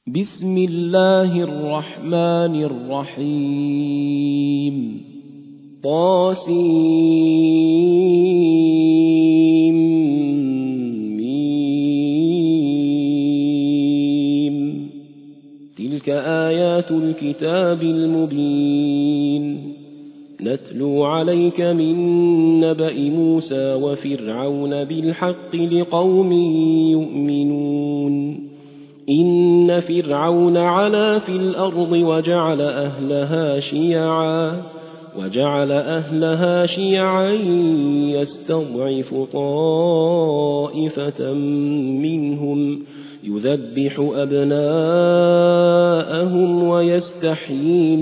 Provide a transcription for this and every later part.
بسم الله الرحمن الرحيم طاسيم تلك آيات الكتاب المبين نتلو عليك من نبأ موسى وفرعون بالحق لقوم يؤمنون إن فرعون علا في الأرض وجعل أهلها شيعا يستضعف طائفة منهم يذبح أبناءهم ويستحيي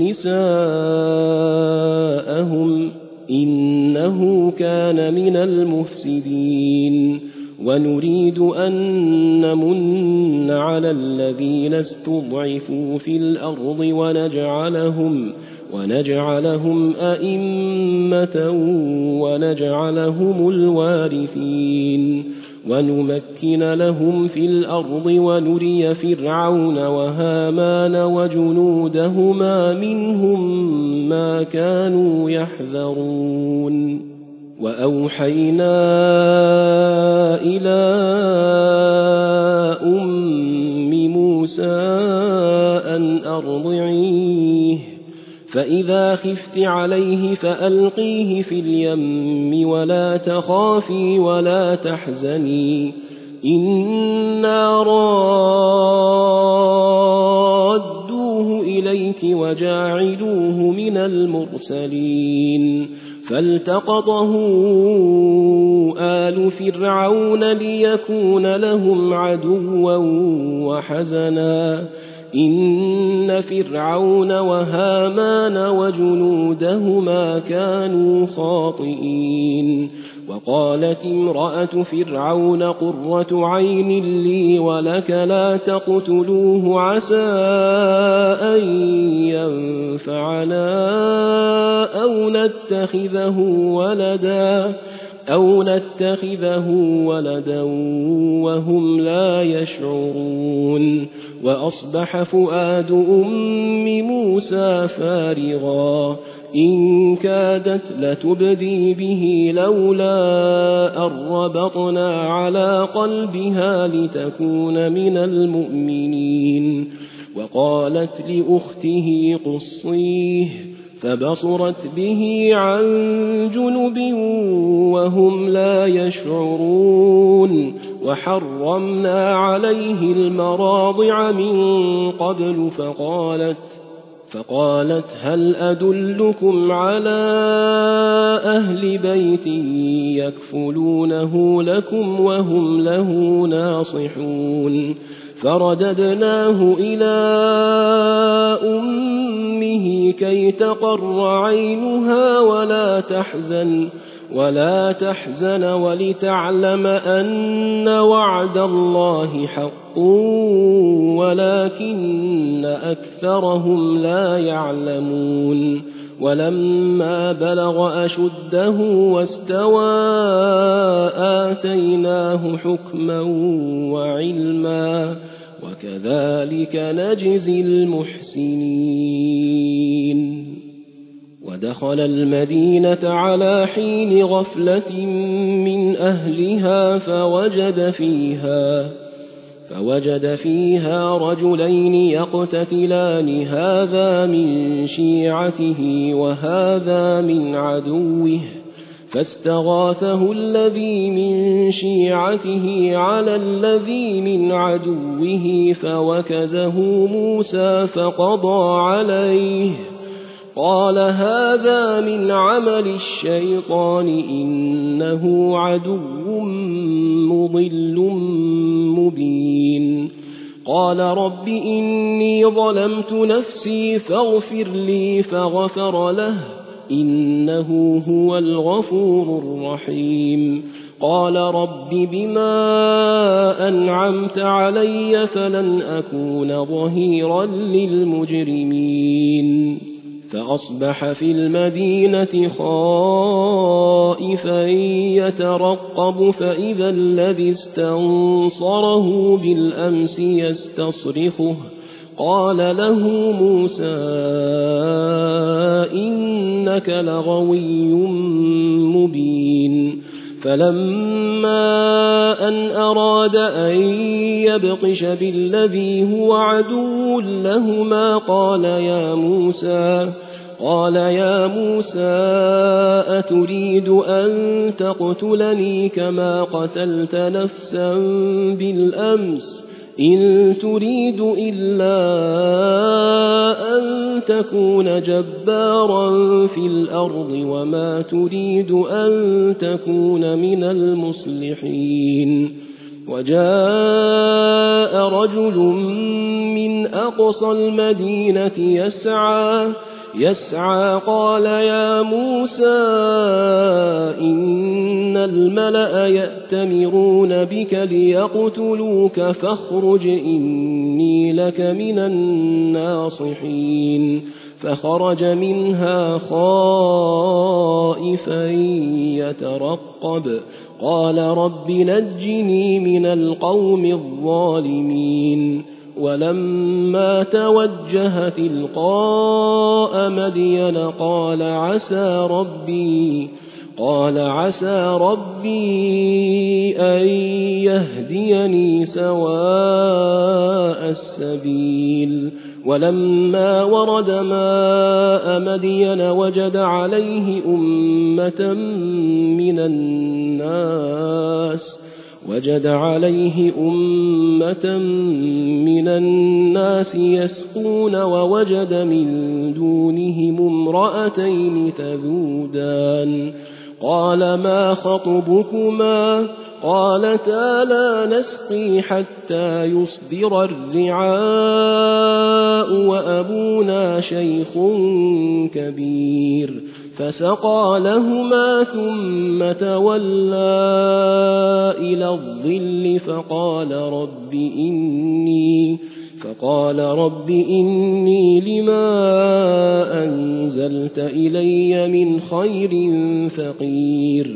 نساءهم إنه كان من المفسدين ونريد أن نمن على الذين استضعفوا في الأرض ونجعلهم أئمة ونجعلهم الوارثين ونمكن لهم في الأرض ونري فرعون وهامان وجنودهما منهم ما كانوا يحذرون وأوحينا إلى أم موسى أن أرضعيه فإذا خفت عليه فألقيه في اليم ولا تخافي ولا تحزني إنا رادوه إليك وجاعلوه من المرسلين فالتقطه آل فرعون ليكون لهم عدوا وحزنا إن فرعون وهامان وجنودهما كانوا خاطئين وقالت امرأة فرعون قرة عين لي ولك لا تقتلوه عسى أن ينفعنا أو نتخذه ولدا وهم لا يشعرون وأصبح فؤاد أم موسى فارغا إن كادت لتبدي به لولا أن ربطنا على قلبها لتكون من المؤمنين وقالت لأخته قصيه فبصرت به عن جنب وهم لا يشعرون وحرمنا عليه المراضع من قبل فقالت هل أدلكم على أهل بيت يكفلونه لكم وهم له ناصحون فرددناه إلى أمه كي تقر عينها ولا تحزن ولتعلم أن وعد الله حق ولكن أكثرهم لا يعلمون ولما بلغ أشده واستوى آتيناه حكما وعلما وكذلك نجزي المحسنين ودخل المدينة على حين غفلة من أهلها فوجد فيها رجلين يقتتلان هذا من شيعته وهذا من عدوه فاستغاثه الذي من شيعته على الذي من عدوه فوكزه موسى فقضى عليه قال هذا من عمل الشيطان إنه عدو مضل مبين قال رب إني ظلمت نفسي فاغفر لي فغفر له إنه هو الغفور الرحيم قال رب بما أنعمت علي فلن أكون ظهيرا للمجرمين فأصبح في المدينة خائفا يترقب فإذا الذي استنصره بالأمس يستصرخه قال له موسى إنك لغوي مبين فلما أن أراد أن يبطش بالذي هو عدو لهما قال يا موسى أتريد أن تقتلني كما قتلت نفسا بالأمس إن تريد إلا أن تكون جبارا في الأرض وما تريد أن تكون من المصلحين وجاء رجل من أقصى المدينة يسعى قال يا موسى إن الملأ يأتمرون بك ليقتلوك فاخرج إني لك من الناصحين فخرج منها خائفا يترقب قال رب نجني من القوم الظالمين ولما توجه تلقاء مدين قال عسى ربي أن يهديني سواء السبيل ولما ورد ماء مدين وجد عليه أمة من الناس يسقون ووجد من دونهم امرأتين تذودان قال ما خطبكما قالتا لا نسقي حتى يصدر الرعاء وأبونا شيخ كبير فسقى لهما ثم تولى إلى الظل فقال رب إني لما أنزلت إلي من خير فقير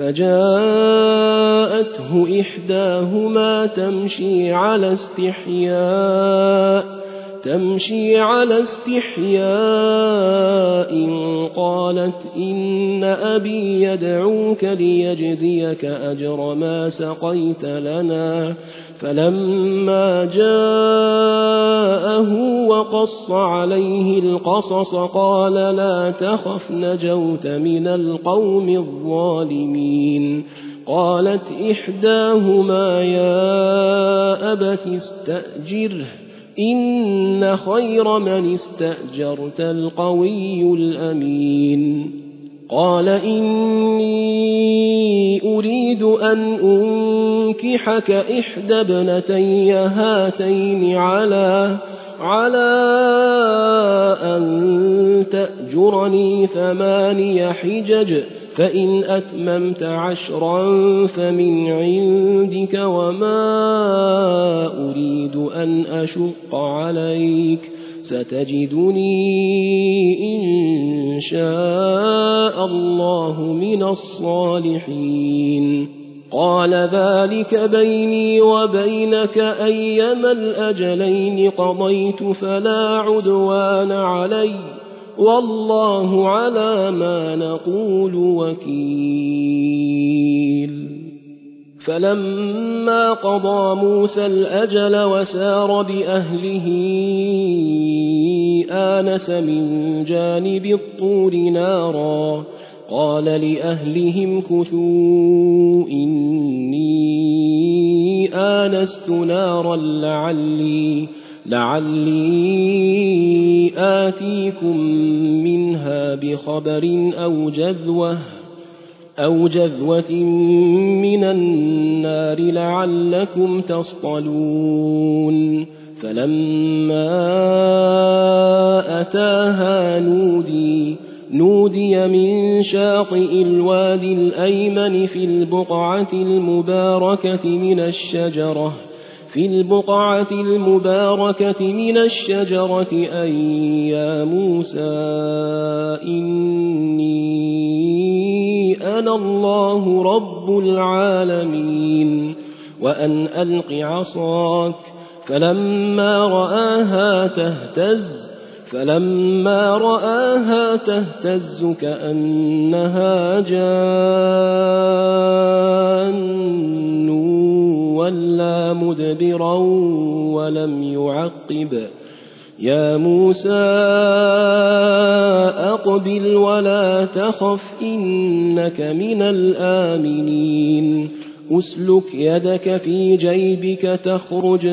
فجاءته إحداهما تمشي على استحياء قالت إن أبي يدعوك ليجزيك أجر ما سقيت لنا فلما جاءه وقص عليه القصص قال لا تخف نجوت من القوم الظالمين قالت إحداهما يا أبت استأجره إن خير من استأجرت القوي الأمين قال إني أريد أن أنكحك إحدى ابنتي هاتين على أن تأجرني 8 حجج فإن أتممت 10 فمن عندك وما أريد أن أشق عليك ستجدني إن شاء الله من الصالحين قال ذلك بيني وبينك أيما الأجلين قضيت فلا عدوان علي والله على ما نقول وكيل فلما قضى موسى الأجل وسار بأهله آنس من جانب الطور نارا قال لأهلهم كثوا إني آنست نارا لعلي آتيكم منها بخبر أو جذوة من النار لعلكم تصطلون فلما أتاها نودي من شاطئ الوادي الأيمن في البقعة المباركة من الشجرة أن يا موسى إني أنا الله رب العالمين وأن ألق عصاك فلما رآها تهتز كأنها جان ولا مدبرا ولم يعقب يا موسى أقبل ولا تخف إنك من الآمنين أسلك يدك في جيبك تخرج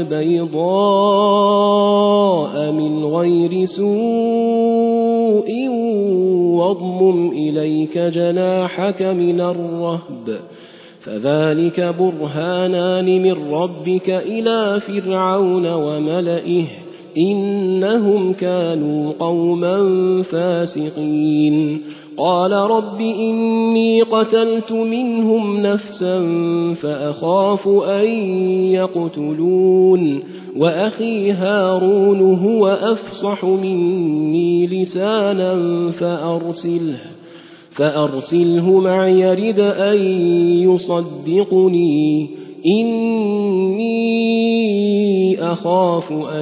بيضاء من غير سوء واضمم إليك جناحك من الرهب فذلك برهانان من ربك إلى فرعون وملئه إنهم كانوا قوما فاسقين قال رب إني قتلت منهم نفسا فأخاف أن يقتلون وأخي هارون هو أفصح مني لسانا فأرسله معي يرد أن يصدقني إني أخاف أن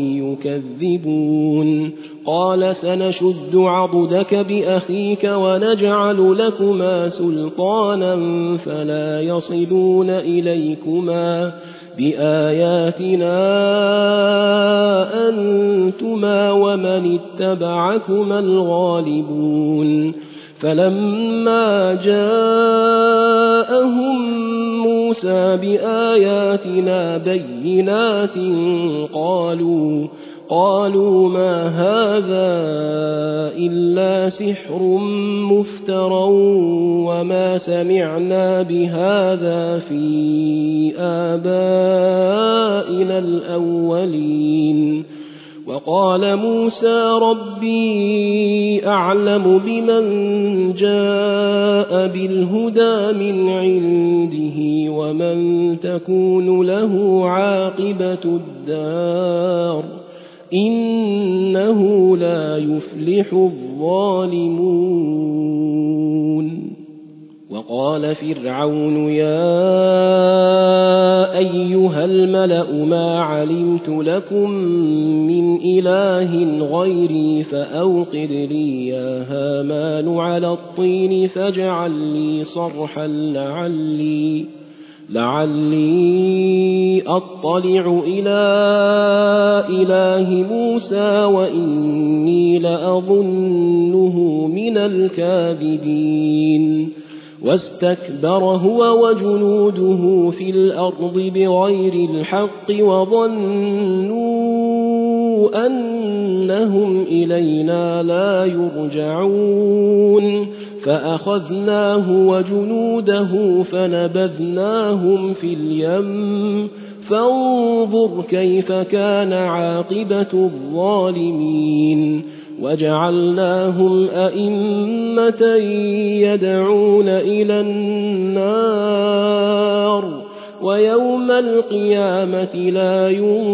يكذبون قال سنشد عضدك بأخيك ونجعل لكما سلطانا فلا يصلون إليكما بآياتنا أنتما ومن اتبعكما الغالبون فلما جاءهم موسى بآياتنا بينات قالوا ما هذا إلا سحر مفترى وما سمعنا بهذا في آبائنا الأولين وقال موسى ربي أعلم بمن جاء بالهدى من عنده ومن تكون له عاقبة الدار إنه لا يفلح الظالمون وقال فرعون يا أيها الملأ ما علمت لكم من إله غيري فأوقد لي يا هامان على الطين فاجعل لي صرحا لعلي أطلع إلى إله موسى وإني لأظنه من الكاذبين واستكبر هو وجنوده في الأرض بغير الحق وظنوا أنهم إلينا لا يرجعون فأخذناه وجنوده فنبذناهم في اليم فانظر كيف كان عاقبة الظالمين وجعلناهم أئمة يدعون إلى النار ويوم القيامة لا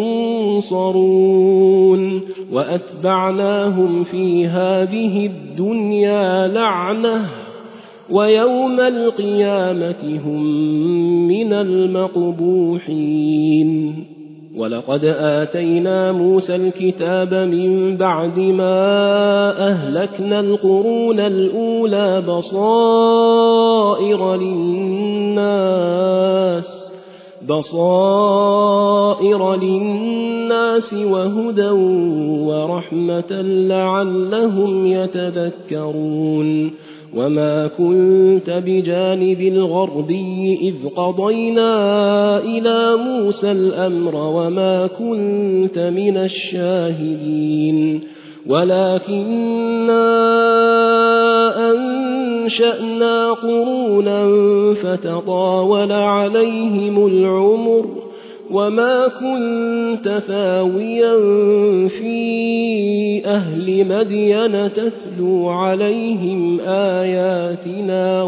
ينصرون وأتبعناهم في هذه الدنيا لعنة ويوم القيامة هم من المقبوحين ولقد آتينا موسى الكتاب من بعد ما أهلكنا القرون الأولى بصائر للناس وهدى ورحمة لعلهم يتذكرون وما كنت بجانب الغربي إذ قضينا إلى موسى الأمر وما كنت من الشاهدين ولكننا أنشأنا قرونا فتطاول عليهم العمر وما كنت ثاويا في أهل مدين تتلو عليهم آياتنا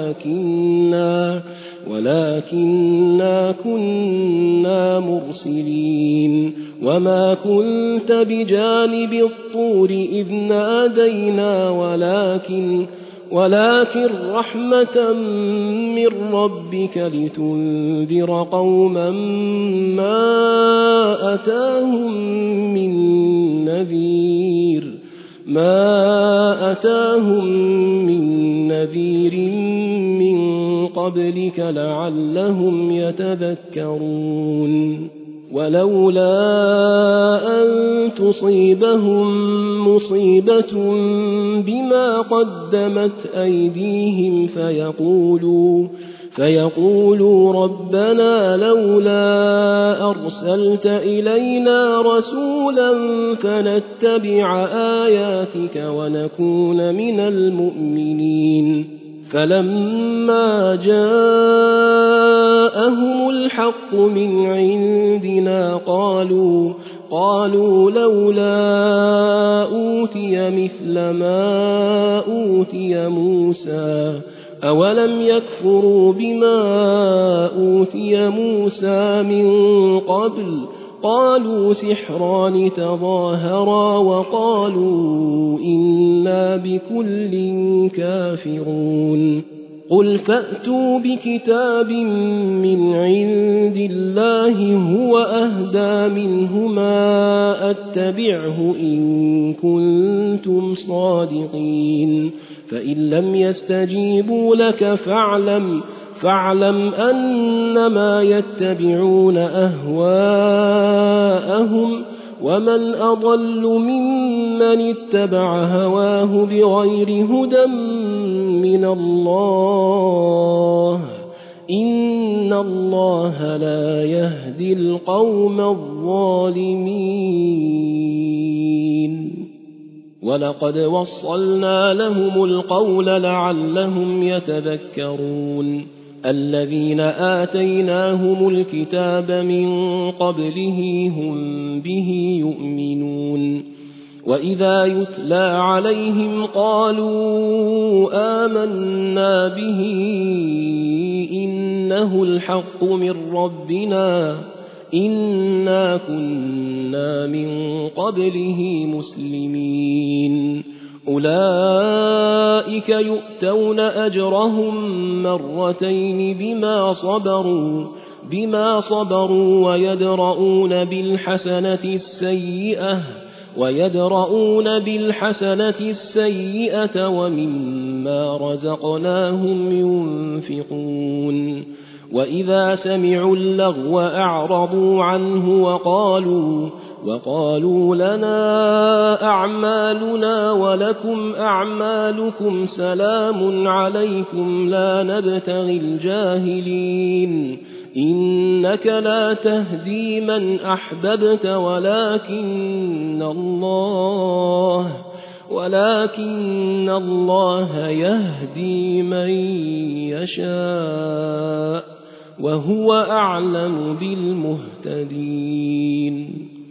ولكننا كنا مرسلين وما كنت بجانب الطور إذ نادينا ولكن رحمة من ربك لتنذر قوما ما أتاهم من نذير من قبلك لعلهم يتذكرون ولولا أن تصيبهم مصيبة بما قدمت أيديهم فيقولوا ربنا لولا أرسلت إلينا رسولا فنتبع آياتك ونكون من المؤمنين فلما جاءهم الحق من عندنا قالوا لولا أوتي مثل ما أوتي موسى أولم يكفروا بما أوتي موسى من قبل قالوا سحران تظاهرا وقالوا إنا بكل كافرون قل فأتوا بكتاب من عند الله هو أهدى منهما أتبعه إن كنتم صادقين فإن لم يستجيبوا لك فاعلم أنما يتبعون أهواءهم ومن أضل ممن اتبع هواه بغير هدى من الله إن الله لا يهدي القوم الظالمين ولقد وصلنا لهم القول لعلهم يتذكرون الذين آتيناهم الكتاب من قبله هم به يؤمنون وإذا يتلى عليهم قالوا آمنا به إنه الحق من ربنا إنا كنا من قبله مسلمين أولئك يؤتون أجرهم مرتين بما صبروا ويدرؤون بالحسنة السيئة ومما رزقناهم ينفقون وإذا سمعوا اللغو أعرضوا عنه وقالوا لنا أعمالنا ولكم أعمالكم سلام عليكم لا نبتغي الجاهلين إنك لا تهدي من أحببت ولكن الله يهدي من يشاء وهو أعلم بالمهتدين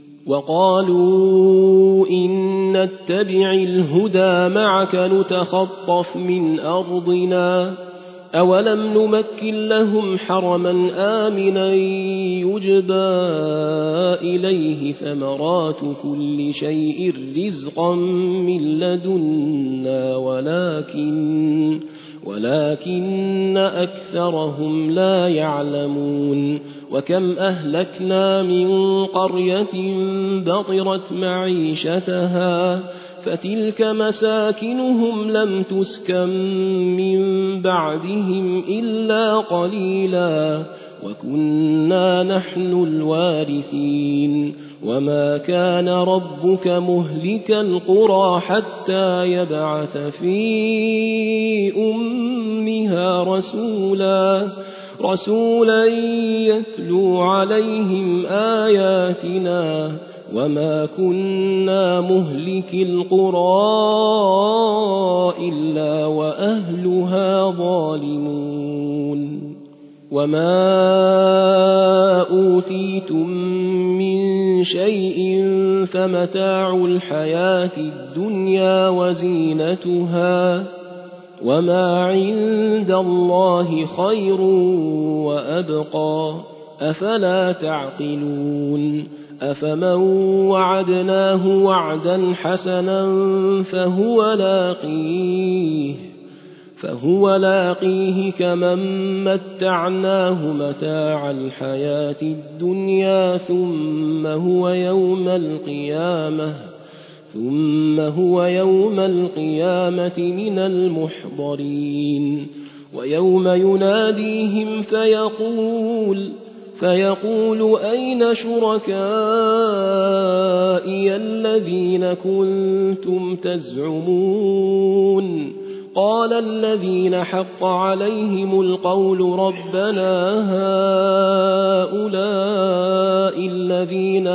وقالوا إن نتبع الهدى معك نتخطف من أرضنا أولم نمكن لهم حرما آمنا يجبى إليه ثمرات كل شيء رزقا من لدنا ولكن أكثرهم لا يعلمون وكم أهلكنا من قرية بطرت معيشتها فتلك مساكنهم لم تسكن من بعدهم إلا قليلا وكنا نحن الوارثين وما كان ربك مهلك القرى حتى يبعث في أمها رسولا يتلو عليهم آياتنا وما كنا مهلك القرى إلا وأهلها ظالمون وما أوتيتم من شيء فمتاع الحياة الدنيا وزينتها وما عند الله خير وأبقى أفلا تعقلون أفمن وعدناه وعدا حسنا فهو لاقيه فهو لاقيه كمن متعناه متاع الحياة الدنيا ثم هو يوم القيامة من المحضرين. ويوم يناديهم فيقول أين شركائي الذين كنتم تزعمون قال الذين حق عليهم القول ربنا هؤلاء الذين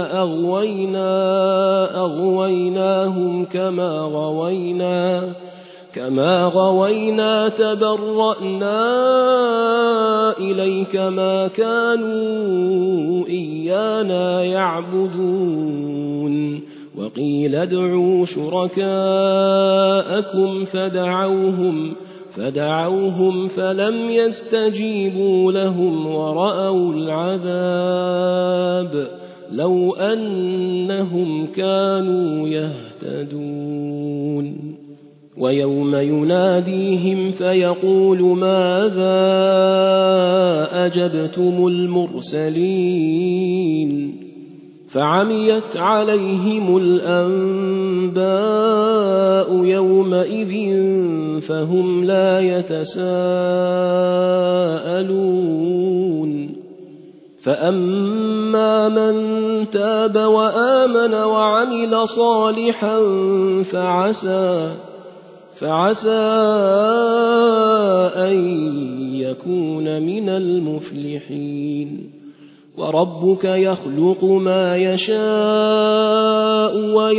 أغويناهم كما غوينا تبرأنا إليك ما كانوا إيانا يعبدون وقيل ادعوا شركاءكم فدعوهم فلم يستجيبوا لهم ورأوا العذاب لو أنهم كانوا يهتدون. ويوم يناديهم فيقول ماذا أجبتم المرسلين فعميت عليهم الأنباء يومئذ فهم لا يتساءلون. فأما من تاب وآمن وعمل صالحا فعسى أن يكون من المفلحين. وربك يخلق ما يشاء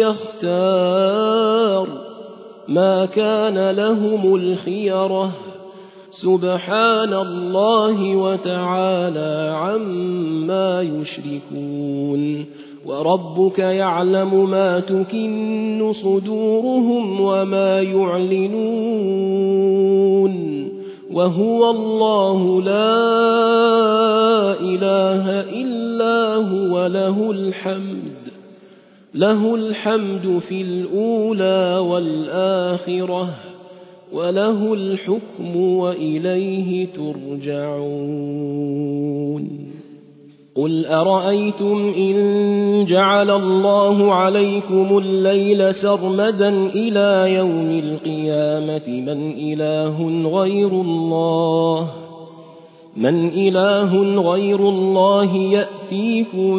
ويختار ما كان لهم الخيرة سبحان الله وتعالى عما يشركون. وربك يعلم ما تكن صدورهم وما يعلنون وهو الله لا إله إلا هو له الحمد في الأولى والآخرة وله الحكم وإليه ترجعون. قل أرأيتم إن جعل الله عليكم الليل سرمدا إلى يوم القيامة من إله غير الله يأتيكم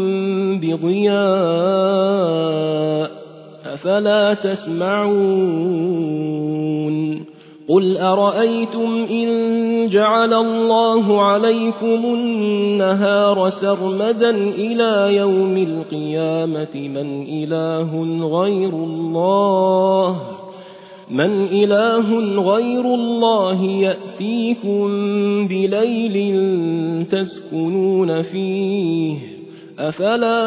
بضياء أفلا تسمعون. قل أرأيتم إن جعل الله عليكم النهار سرمدا إلى يوم القيامة من إله غير الله يأتيكم بليل تسكنون فيه أفلا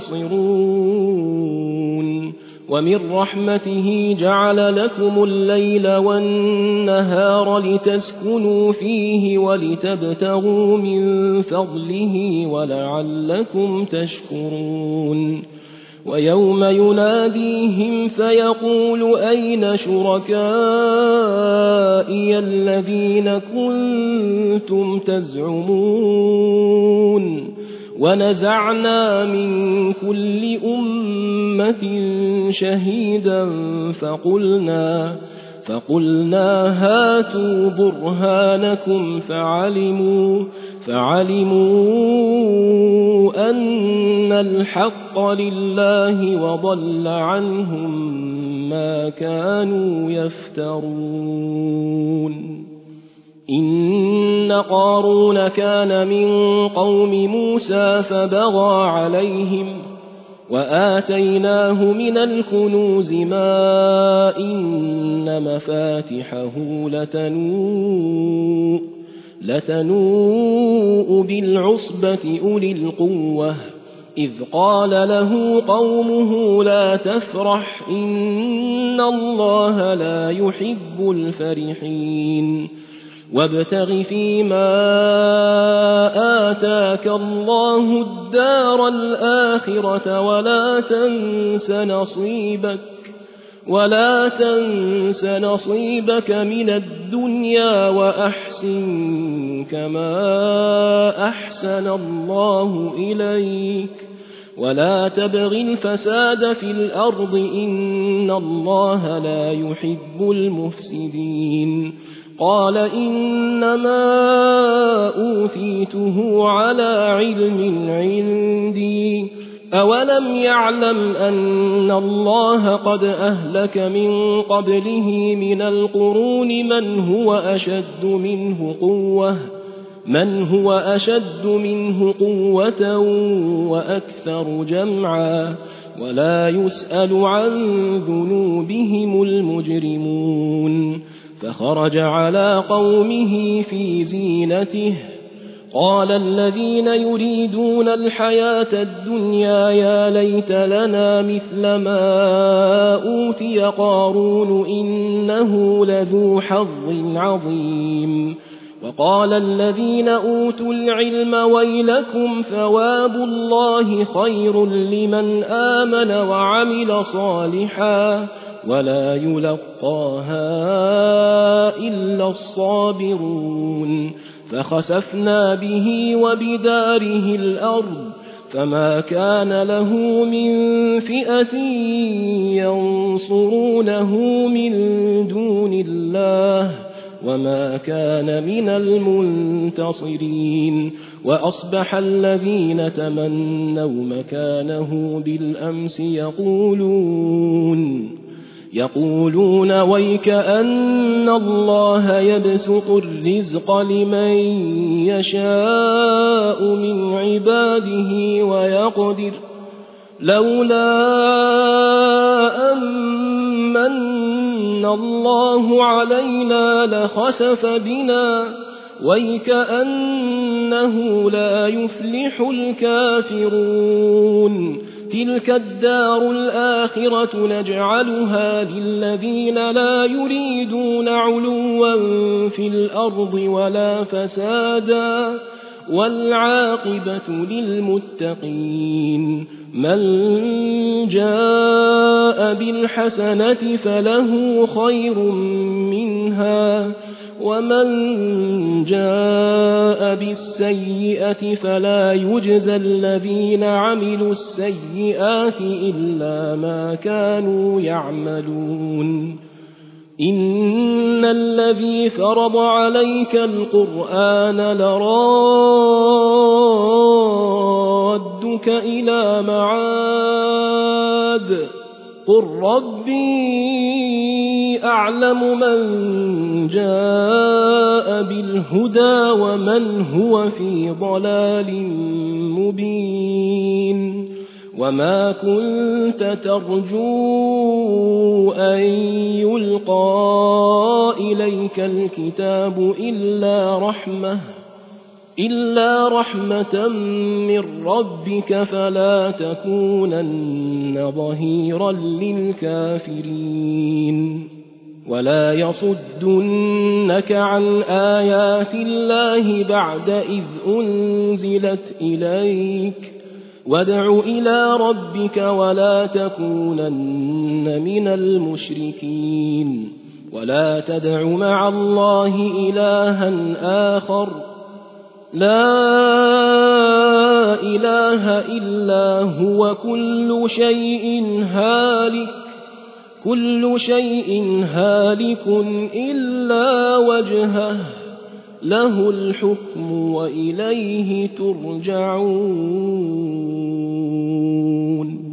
تبصرون. ومن رحمته جعل لكم الليل والنهار لتسكنوا فيه ولتبتغوا من فضله ولعلكم تشكرون. ويوم يناديهم فيقول أين شركائي الذين كنتم تزعمون ونزعنا من كل أمة شهيدا فقلنا هاتوا برهانكم فعلموا أن الحق لله وضل عنهم ما كانوا يفترون. إن قارون كان من قوم موسى فبغى عليهم وآتيناه من الكنوز ما إن مفاتحه لتنوء بالعصبة أولي القوة إذ قال له قومه لا تفرح إن الله لا يحب الفرحين. وابتغ فيما آتاك الله الدار الآخرة ولا تنس نصيبك من الدنيا وأحسن كما أحسن الله إليك ولا تبغ الفساد في الأرض إن الله لا يحب المفسدين قال إنما أوتيته على علم عندي أولم يعلم أن الله قد أهلك من قبله من القرون من هو أشد منه قوة وأكثر جمعا ولا يسأل عن ذنوبهم المجرمون فخرج على قومه في زينته قال الذين يريدون الحياة الدنيا يا ليت لنا مثل ما أوتي قارون إنه لذو حظ عظيم وقال الذين أوتوا العلم ويلكم ثواب الله خير لمن آمن وعمل صالحا ولا يلقاها إلا الصابرون فخسفنا به وبداره الأرض فما كان له من فئة ينصرونه من دون الله وما كان من المنتصرين وأصبح الذين تمنوا مكانه بالأمس يقولون ويكأن الله يبسط الرزق لمن يشاء من عباده ويقدر لولا أمن الله علينا لخسف بنا ويكأنه لا يفلح الكافرون تلك الدار الآخرة نجعلها للذين لا يريدون علوا في الأرض ولا فسادا والعاقبة للمتقين من جاء بالحسنة فله خير منها ومن جاء بالسيئة فلا يجزى الذين عملوا السيئات إلا ما كانوا يعملون إن الذي فرض عليك القرآن لرادك إلى معاد قل ربي أعلم من جاء بالهدى ومن هو في ضلال مبين وما كنت ترجو أن يلقى إليك الكتاب إلا رحمة من ربك فلا تكونن ظهيرا للكافرين ولا يصدنك عن آيات الله بعد إذ أنزلت إليك وادع إلى ربك ولا تكونن من المشركين ولا تدع مع الله إلها آخر لا إله إلا هو كل شيء هالك إلا وجهه له الحكم وإليه ترجعون